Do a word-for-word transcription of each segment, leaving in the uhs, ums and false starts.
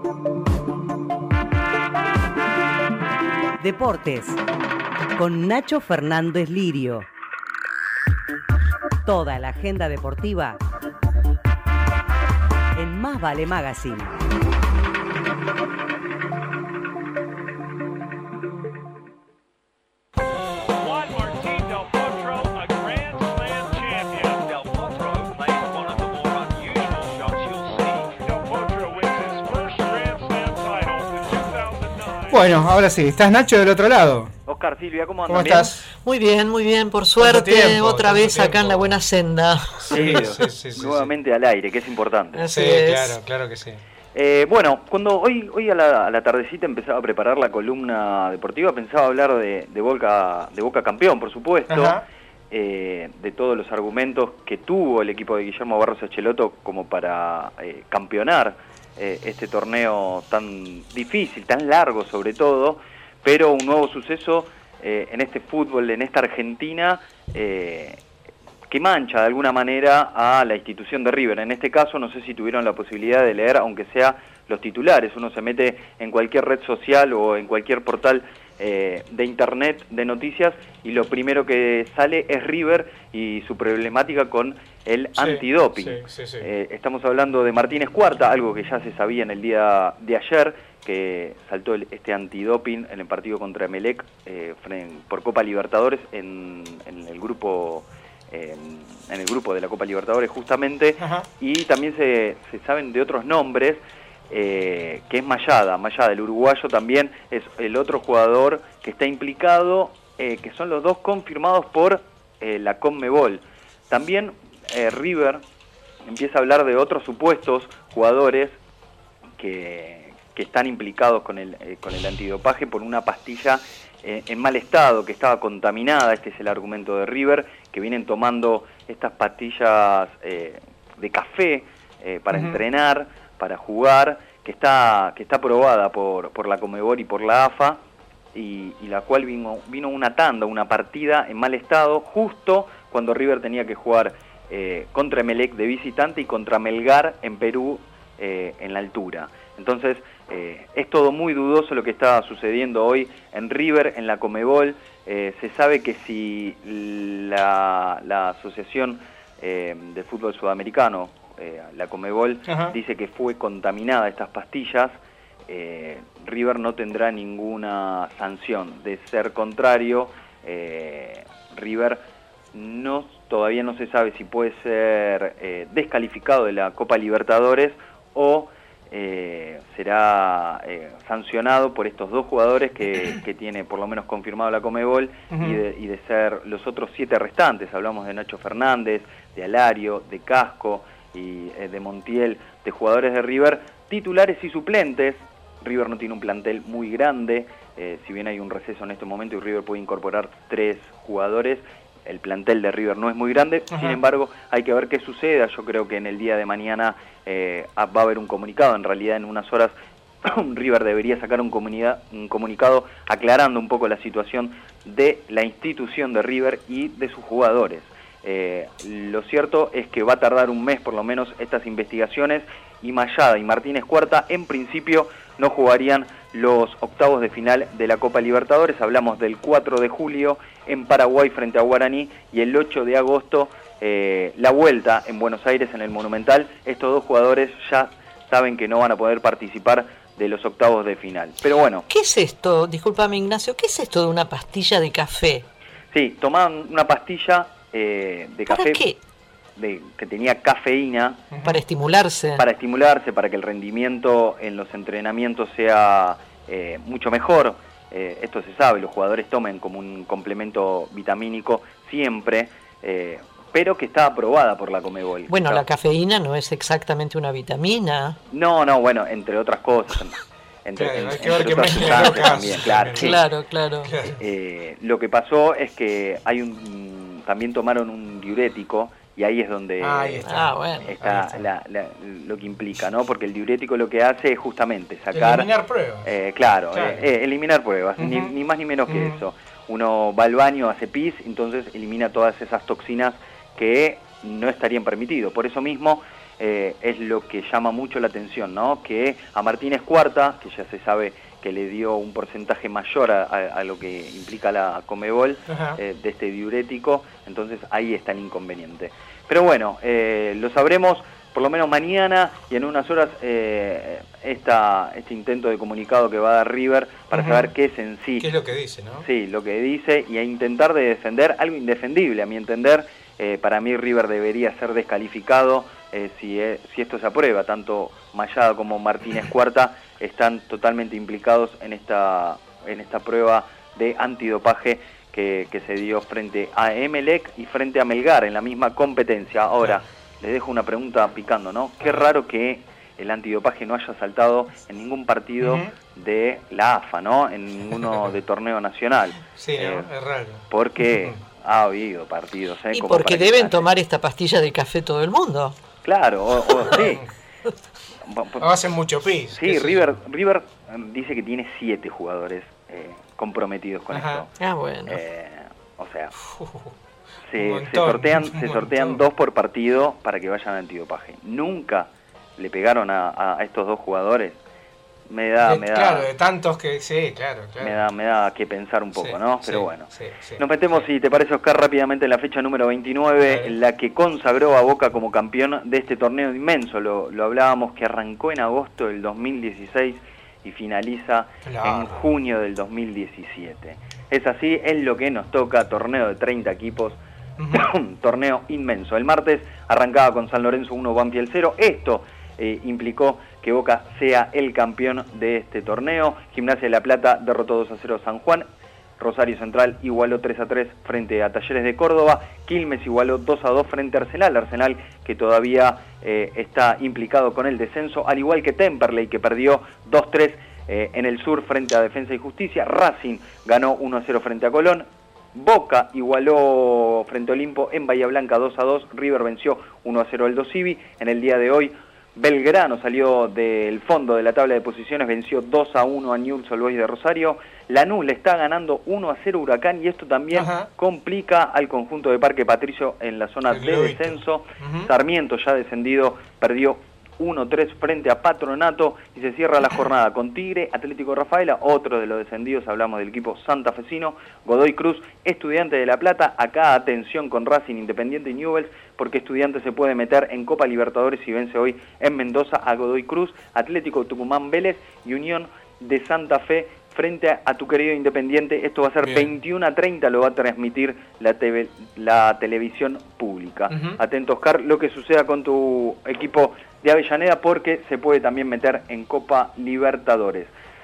Deportes con Nacho Fernández Lirio. Toda la agenda deportiva en Más Vale Magazine. Bueno, ahora sí, ¿estás Nacho del otro lado? Oscar, Silvia, ¿cómo andas? ¿Cómo estás? Muy bien, muy bien, por suerte, tiempo, otra vez tiempo. acá en la buena senda. Sí, sí, sí, sí, nuevamente sí. Al aire, que es importante. Así sí, es. claro, claro que sí. Eh, bueno, cuando hoy hoy a la, a la tardecita empezaba a preparar la columna deportiva, pensaba hablar de, de, Boca, de Boca campeón, por supuesto, eh, de todos los argumentos que tuvo el equipo de Guillermo Barros Schelotto como para eh, campeonar eh, este torneo tan difícil, tan largo sobre todo, pero un nuevo suceso eh, en este fútbol, en esta Argentina, eh, que mancha de alguna manera a la institución de River. En este caso, no sé si tuvieron la posibilidad de leer, aunque sea los titulares. Uno se mete en cualquier red social o en cualquier portal eh, de internet de noticias y lo primero que sale es River y su problemática con el sí, antidoping. Sí, sí, sí. Eh, estamos hablando de Martínez Cuarta, algo que ya se sabía en el día de ayer, que saltó el, este antidoping en el partido contra Emelec eh, por Copa Libertadores en, en el grupo... En, en el grupo de la Copa Libertadores justamente. Ajá. Y también se, se saben de otros nombres, eh, que es Mayada, Mayada, el uruguayo también es el otro jugador que está implicado, eh, que son los dos confirmados por eh, la Conmebol. También eh, River empieza a hablar de otros supuestos jugadores que, que están implicados con el, eh, con el antidopaje por una pastilla Eh, en mal estado, que estaba contaminada. Este es el argumento de River, que vienen tomando estas pastillas eh, de café eh, para uh-huh. entrenar, para jugar, que está que está aprobada por, por la Conmebol y por la A F A, y, y la cual vino, vino una tanda, una partida en mal estado, justo cuando River tenía que jugar eh, contra Emelec de visitante y contra Melgar en Perú eh, en la altura. Entonces, eh, es todo muy dudoso lo que está sucediendo hoy en River, en la Conmebol. Eh, se sabe que si la, la Asociación eh, de Fútbol Sudamericano, eh, la Conmebol, Ajá. dice que fue contaminada estas pastillas, eh, River no tendrá ninguna sanción. De ser contrario, eh, River no, todavía no se sabe si puede ser eh, descalificado de la Copa Libertadores o Eh, será eh, sancionado por estos dos jugadores que, que tiene por lo menos confirmado la Conmebol. Uh-huh. y, de, y de ser los otros siete restantes. Hablamos de Nacho Fernández, de Alario, de Casco y eh, de Montiel, de jugadores de River, titulares y suplentes. River no tiene un plantel muy grande, eh, si bien hay un receso en este momento y River puede incorporar tres jugadores, el plantel de River no es muy grande. Ajá. Sin embargo, hay que ver qué suceda. Yo creo que en el día de mañana eh, va a haber un comunicado. En realidad, en unas horas River debería sacar un, comunidad, un comunicado aclarando un poco la situación de la institución de River y de sus jugadores. Eh, lo cierto es que va a tardar un mes por lo menos estas investigaciones, y Mayada y Martínez Cuarta en principio no jugarían los octavos de final de la Copa Libertadores. Hablamos del cuatro de julio en Paraguay frente a Guaraní, y el ocho de agosto eh, la vuelta en Buenos Aires en el Monumental. Estos dos jugadores ya saben que no van a poder participar de los octavos de final. Pero bueno. ¿Qué es esto? Discúlpame, Ignacio, ¿qué es esto de una pastilla de café? Sí, tomaban una pastilla eh, de ¿Para café. qué? De, que tenía cafeína. Para estimularse. Para estimularse, para que el rendimiento en los entrenamientos sea eh, mucho mejor. Eh, esto se sabe, los jugadores tomen como un complemento vitamínico siempre, eh, pero que está aprobada por la Conmebol. Bueno, ¿Está? La cafeína no es exactamente una vitamina. No, no, bueno, entre otras cosas. Entre, claro, en, hay que entre ver que otras sustancias también, claro. Claro, claro. Eh, lo que pasó es que hay un, también tomaron un diurético, y ahí es donde ah, ahí está, ah, bueno. está, está. La, la, lo que implica, ¿no? Porque el diurético lo que hace es justamente sacar... Eliminar pruebas. Eh, claro, claro. Eh, eh, eliminar pruebas, uh-huh. ni, ni más ni menos uh-huh. que eso. Uno va al baño, hace pis, entonces elimina todas esas toxinas que no estarían permitidos. Por eso mismo, eh, es lo que llama mucho la atención, ¿no? Que a Martínez Cuarta, que ya se sabe que le dio un porcentaje mayor a, a, a lo que implica la Conmebol eh, de este diurético, entonces ahí está el inconveniente. Pero bueno, eh, lo sabremos por lo menos mañana y en unas horas eh, esta, este intento de comunicado que va a dar River para uh-huh. saber qué es en sí. ¿Qué es lo que dice, no? Sí, lo que dice y a intentar de defender algo indefendible, a mi entender. Eh, para mí River debería ser descalificado eh, si, eh, si esto se aprueba. Tanto Mayada como Martínez Cuarta están totalmente implicados en esta, en esta prueba de antidopaje que, que se dio frente a Emelec y frente a Melgar en la misma competencia. Ahora, les dejo una pregunta picando, ¿no? Qué raro que el antidopaje no haya saltado en ningún partido uh-huh. de la A F A, ¿no? En ninguno de torneo nacional. Sí, eh, ¿no? Es raro. Porque ha habido partidos, ¿eh? Y Como porque para deben que... tomar esta pastilla de café todo el mundo. Claro, o, o sí. O hacen mucho pis. Sí, River, River dice que tiene siete jugadores eh, comprometidos con Ajá. esto. Ah, bueno. Eh, o sea, uh, se, montón, se sortean, se sortean dos por partido para que vayan al antidopaje. Nunca le pegaron a, a estos dos jugadores. Me da, de, me da, claro, de tantos que sí, claro, claro. Me da, me da que pensar un poco, sí, ¿no? Pero sí, bueno. Sí, sí, Nos metemos, sí. si te parece, Oscar, rápidamente en la fecha número veintinueve, vale. la que consagró a Boca como campeón de este torneo inmenso. Lo, lo hablábamos, que arrancó en agosto del dos mil dieciséis y finaliza claro. en junio del dos mil diecisiete. Es así, es lo que nos toca, torneo de treinta equipos, uh-huh. torneo inmenso. El martes arrancaba con San Lorenzo uno, Banfield cero. Esto eh, implicó que Boca sea el campeón de este torneo. Gimnasia de La Plata derrotó dos a cero a San Juan. Rosario Central igualó tres a tres frente a Talleres de Córdoba. Quilmes igualó dos a dos frente a Arsenal. Arsenal que todavía eh, está implicado con el descenso, al igual que Temperley, que perdió dos a tres eh, en el sur frente a Defensa y Justicia. Racing ganó uno a cero frente a Colón. Boca igualó frente a Olimpo en Bahía Blanca dos a dos. River venció uno a cero al Dosivi. En el día de hoy Belgrano salió del fondo de la tabla de posiciones, venció dos a uno a Newell's Old Boys de Rosario. Lanús le está ganando uno a cero a Huracán y esto también Ajá. complica al conjunto de Parque Patricio en la zona de descenso. Uh-huh. Sarmiento, ya descendido, perdió uno a tres frente a Patronato y se cierra la jornada con Tigre, Atlético Rafaela, otro de los descendidos, hablamos del equipo santafesino, Godoy Cruz, Estudiantes de La Plata. Acá atención con Racing, Independiente y Newell's, porque Estudiantes se puede meter en Copa Libertadores y vence hoy en Mendoza a Godoy Cruz. Atlético Tucumán, Vélez y Unión de Santa Fe frente a tu querido Independiente. Esto va a ser Bien. veintiuno a treinta, lo va a transmitir la, TV, la televisión pública. Uh-huh. Atento, Oscar, lo que suceda con tu equipo de Avellaneda, porque se puede también meter en Copa Libertadores.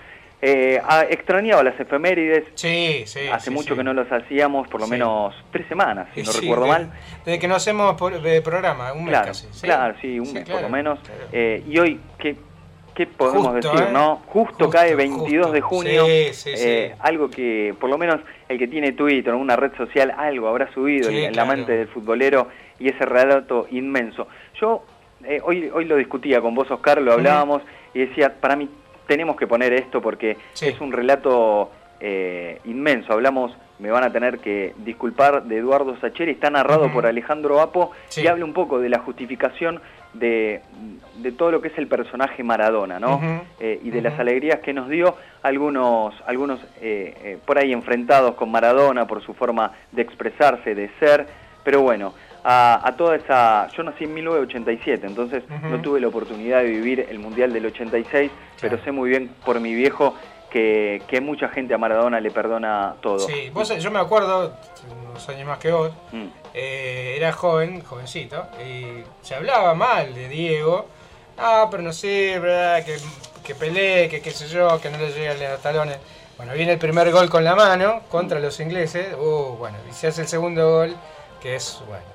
Eh, extrañaba las efemérides. Sí, sí. Hace sí, mucho sí. que no las hacíamos, por lo sí. menos tres semanas, si no sí, recuerdo de, mal. Desde que no hacemos por, de programa, un mes claro, casi. ¿Sí? Claro, sí, un sí, mes claro, por lo menos. Claro. Eh, y hoy, ¿qué, qué podemos justo, decir? ¿eh? ¿no? Justo, justo cae veintidós de junio. Sí, sí, eh, sí. Algo que, por lo menos, el que tiene Twitter o una red social, algo habrá subido, sí, el, claro. la mente del futbolero y ese relato inmenso. Yo eh, hoy, hoy lo discutía con vos, Oscar, lo hablábamos uh-huh. y decía, para mí tenemos que poner esto porque sí. es un relato eh, inmenso. Hablamos, me van a tener que disculpar, de Eduardo Sacheri, está narrado uh-huh. por Alejandro Apo sí. y habla un poco de la justificación de, de todo lo que es el personaje Maradona, ¿no? Uh-huh. eh, y de uh-huh. las alegrías que nos dio, algunos, algunos eh, eh, por ahí enfrentados con Maradona por su forma de expresarse, de ser, pero bueno, A, a toda esa... Yo nací en mil novecientos ochenta y siete, entonces uh-huh. no tuve la oportunidad de vivir el Mundial del ochenta y seis, claro. pero sé muy bien por mi viejo que, que mucha gente a Maradona le perdona todo. Sí, vos, yo me acuerdo, unos años más que vos, mm. eh, era joven, jovencito, y se hablaba mal de Diego. Ah, pero no sirve, que, que pelee, que qué sé yo, que no le lleguen los talones. Bueno, viene el primer gol con la mano contra mm. los ingleses, uh, bueno, y se hace el segundo gol, que es, bueno...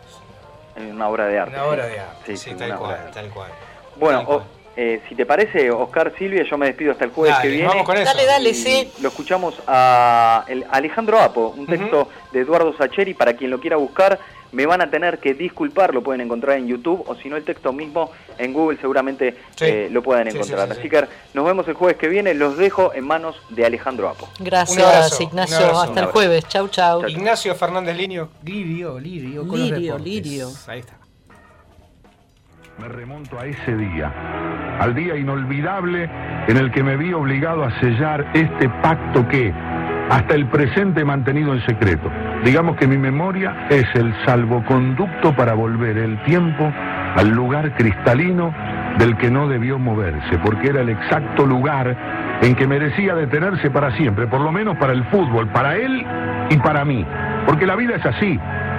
Una obra de arte. Una obra de arte, sí, sí, sí, tal, cual, tal cual. Bueno, tal cual. O, eh, si te parece, Oscar, Silvia, yo me despido hasta el jueves dale, que viene. Vamos con eso. Dale, dale, sí. Lo escuchamos a el, Alejandro Apo, un texto uh-huh. de Eduardo Sacheri, para quien lo quiera buscar. Me van a tener que disculpar, lo pueden encontrar en YouTube, o si no el texto mismo en Google seguramente sí. eh, lo puedan encontrar. Sí, sí, sí, Así sí. que nos vemos el jueves que viene, los dejo en manos de Alejandro Apo. Gracias, un abrazo, Ignacio, un abrazo, hasta el jueves. Chau, chau. Ignacio Fernández Lirio, Lirio, Lirio, con Lirio, los Lirio. Ahí está. Me remonto a ese día, al día inolvidable en el que me vi obligado a sellar este pacto que, hasta el presente, he mantenido en secreto. Digamos que mi memoria es el salvoconducto para volver el tiempo al lugar cristalino del que no debió moverse, porque era el exacto lugar en que merecía detenerse para siempre, por lo menos para el fútbol, para él y para mí, porque la vida es así.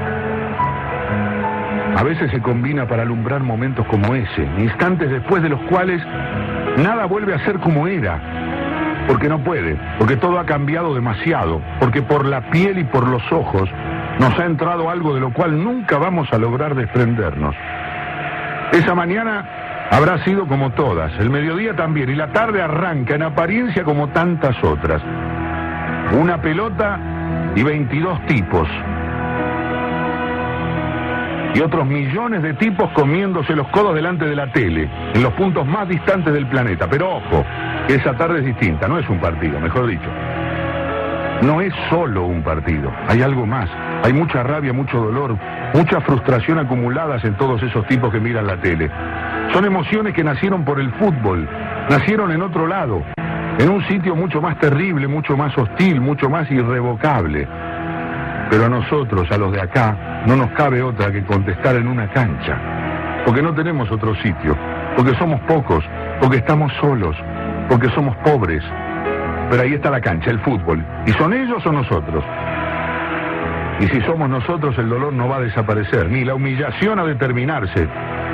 A veces se combina para alumbrar momentos como ese, instantes después de los cuales nada vuelve a ser como era, porque no puede, porque todo ha cambiado demasiado, porque por la piel y por los ojos nos ha entrado algo de lo cual nunca vamos a lograr desprendernos. Esa mañana habrá sido como todas, el mediodía también, y la tarde arranca en apariencia como tantas otras. Una pelota y veintidós tipos. Y otros millones de tipos comiéndose los codos delante de la tele, en los puntos más distantes del planeta. Pero ojo, esa tarde es distinta, no es un partido, mejor dicho. No es solo un partido, hay algo más. Hay mucha rabia, mucho dolor, mucha frustración acumuladas en todos esos tipos que miran la tele. Son emociones que nacieron por el fútbol, nacieron en otro lado, en un sitio mucho más terrible, mucho más hostil, mucho más irrevocable. Pero a nosotros, a los de acá, no nos cabe otra que contestar en una cancha, porque no tenemos otro sitio, porque somos pocos, porque estamos solos, porque somos pobres. Pero ahí está la cancha, el fútbol, y son ellos o nosotros. Y si somos nosotros, el dolor no va a desaparecer, ni la humillación a determinarse.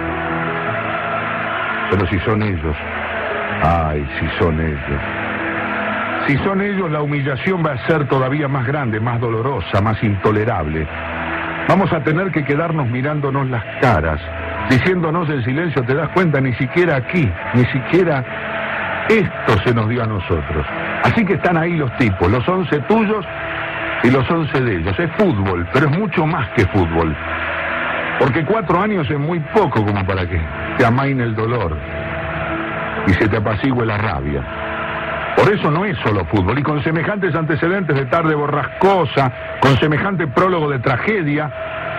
Pero si son ellos, ay, si son ellos. Si son ellos, la humillación va a ser todavía más grande, más dolorosa, más intolerable. Vamos a tener que quedarnos mirándonos las caras, diciéndonos en silencio, ¿te das cuenta? Ni siquiera aquí, ni siquiera esto se nos dio a nosotros. Así que están ahí los tipos, los once tuyos y los once de ellos. Es fútbol, pero es mucho más que fútbol. Porque cuatro años es muy poco como para que te amaine el dolor y se te apacigüe la rabia. Por eso no es solo fútbol, y con semejantes antecedentes de tarde borrascosa, con semejante prólogo de tragedia,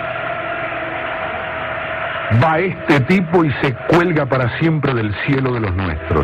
va este tipo y se cuelga para siempre del cielo de los nuestros.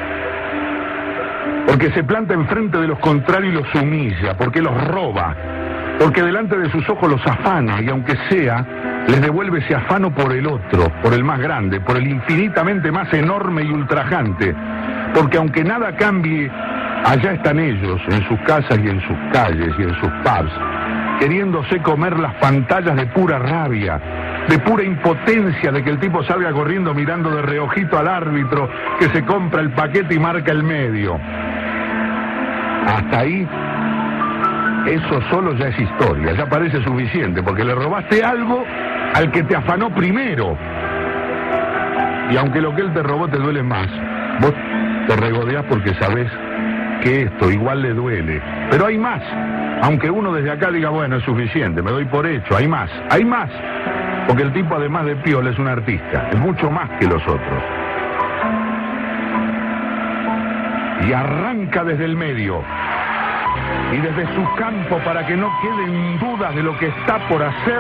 Porque se planta enfrente de los contrarios y los humilla, porque los roba, porque delante de sus ojos los afana, y aunque sea, les devuelve ese afano por el otro, por el más grande, por el infinitamente más enorme y ultrajante. Porque aunque nada cambie, allá están ellos, en sus casas y en sus calles y en sus pubs, queriéndose comer las pantallas de pura rabia, de pura impotencia de que el tipo salga corriendo mirando de reojito al árbitro que se compra el paquete y marca el medio. Hasta ahí, eso solo ya es historia, ya parece suficiente, porque le robaste algo al que te afanó primero. Y aunque lo que él te robó te duele más, vos te regodeás porque sabés que esto igual le duele. Pero hay más. Aunque uno desde acá diga, bueno, es suficiente, me doy por hecho, hay más, hay más. Porque el tipo, además de piola, es un artista, es mucho más que los otros. Y arranca desde el medio. Y desde su campo, para que no queden dudas de lo que está por hacer.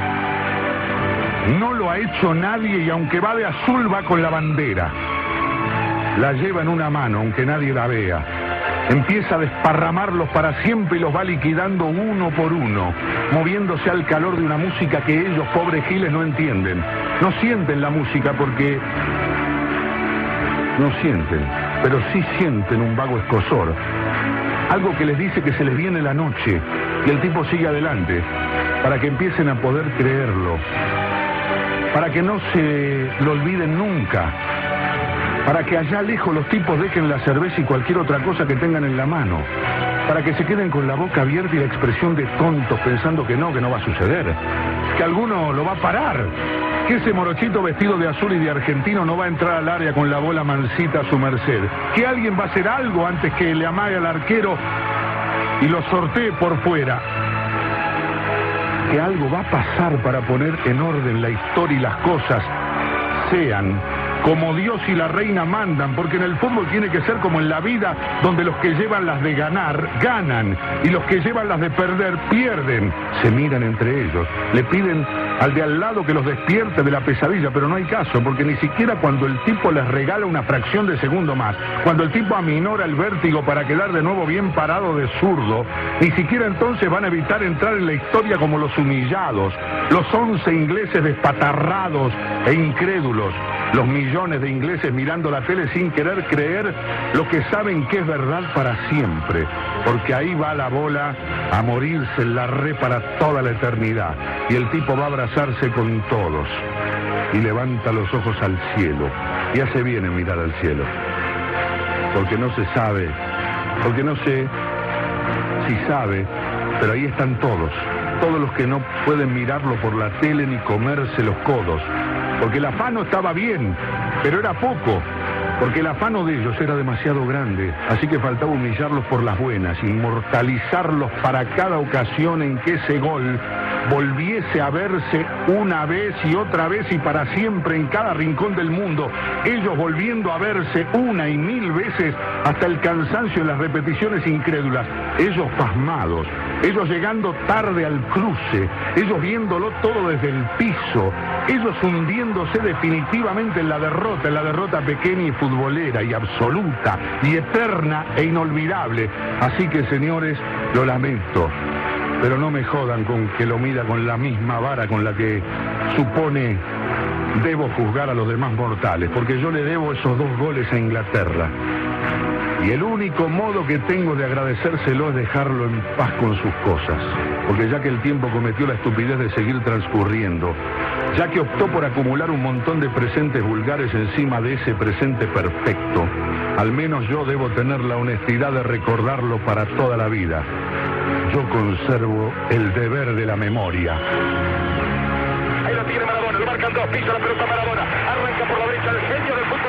No lo ha hecho nadie, y aunque va de azul, va con la bandera. La lleva en una mano, aunque nadie la vea. Empieza a desparramarlos para siempre y los va liquidando uno por uno, moviéndose al calor de una música que ellos, pobres giles, no entienden. No sienten la música porque... No sienten, pero sí sienten un vago escozor. Algo que les dice que se les viene la noche, y el tipo sigue adelante, para que empiecen a poder creerlo. Para que no se lo olviden nunca. Para que allá lejos los tipos dejen la cerveza y cualquier otra cosa que tengan en la mano. Para que se queden con la boca abierta y la expresión de tontos pensando que no, que no va a suceder. Que alguno lo va a parar. Que ese morochito vestido de azul y de argentino no va a entrar al área con la bola mansita a su merced. Que alguien va a hacer algo antes que le amague al arquero y lo sortee por fuera. Que algo va a pasar para poner en orden la historia y las cosas sean como Dios y la reina mandan, porque en el fútbol tiene que ser como en la vida, donde los que llevan las de ganar, ganan, y los que llevan las de perder, pierden. Se miran entre ellos, le piden al de al lado que los despierte de la pesadilla, pero no hay caso, porque ni siquiera cuando el tipo les regala una fracción de segundo más, cuando el tipo aminora el vértigo para quedar de nuevo bien parado de zurdo, ni siquiera entonces van a evitar entrar en la historia como los humillados, los once ingleses despatarrados e incrédulos, los millones de ingleses mirando la tele sin querer creer lo que saben que es verdad para siempre, porque ahí va la bola a morirse en la red para toda la eternidad, y el tipo va a abrazarse con todos, y levanta los ojos al cielo, y hace bien en mirar al cielo, porque no se sabe, porque no sé si sabe, pero ahí están todos, todos los que no pueden mirarlo por la tele ni comerse los codos, porque el afano estaba bien, pero era poco, porque el afano de ellos era demasiado grande, así que faltaba humillarlos por las buenas, inmortalizarlos para cada ocasión en que ese gol volviese a verse una vez y otra vez y para siempre en cada rincón del mundo, ellos volviendo a verse una y mil veces hasta el cansancio en las repeticiones incrédulas, ellos pasmados, ellos llegando tarde al cruce, ellos viéndolo todo desde el piso, ellos hundiéndose definitivamente en la derrota, en la derrota pequeña y futbolera y absoluta y eterna e inolvidable. Así que, señores, lo lamento, pero no me jodan con que lo mida con la misma vara con la que supone debo juzgar a los demás mortales, porque yo le debo esos dos goles a Inglaterra. Y el único modo que tengo de agradecérselo es dejarlo en paz con sus cosas, porque ya que el tiempo cometió la estupidez de seguir transcurriendo, ya que optó por acumular un montón de presentes vulgares encima de ese presente perfecto, al menos yo debo tener la honestidad de recordarlo para toda la vida. Yo conservo el deber de la memoria. Ahí lo tiene Maradona, lo marcan dos, pisa la pelota Maradona, arranca por la derecha el genio del fútbol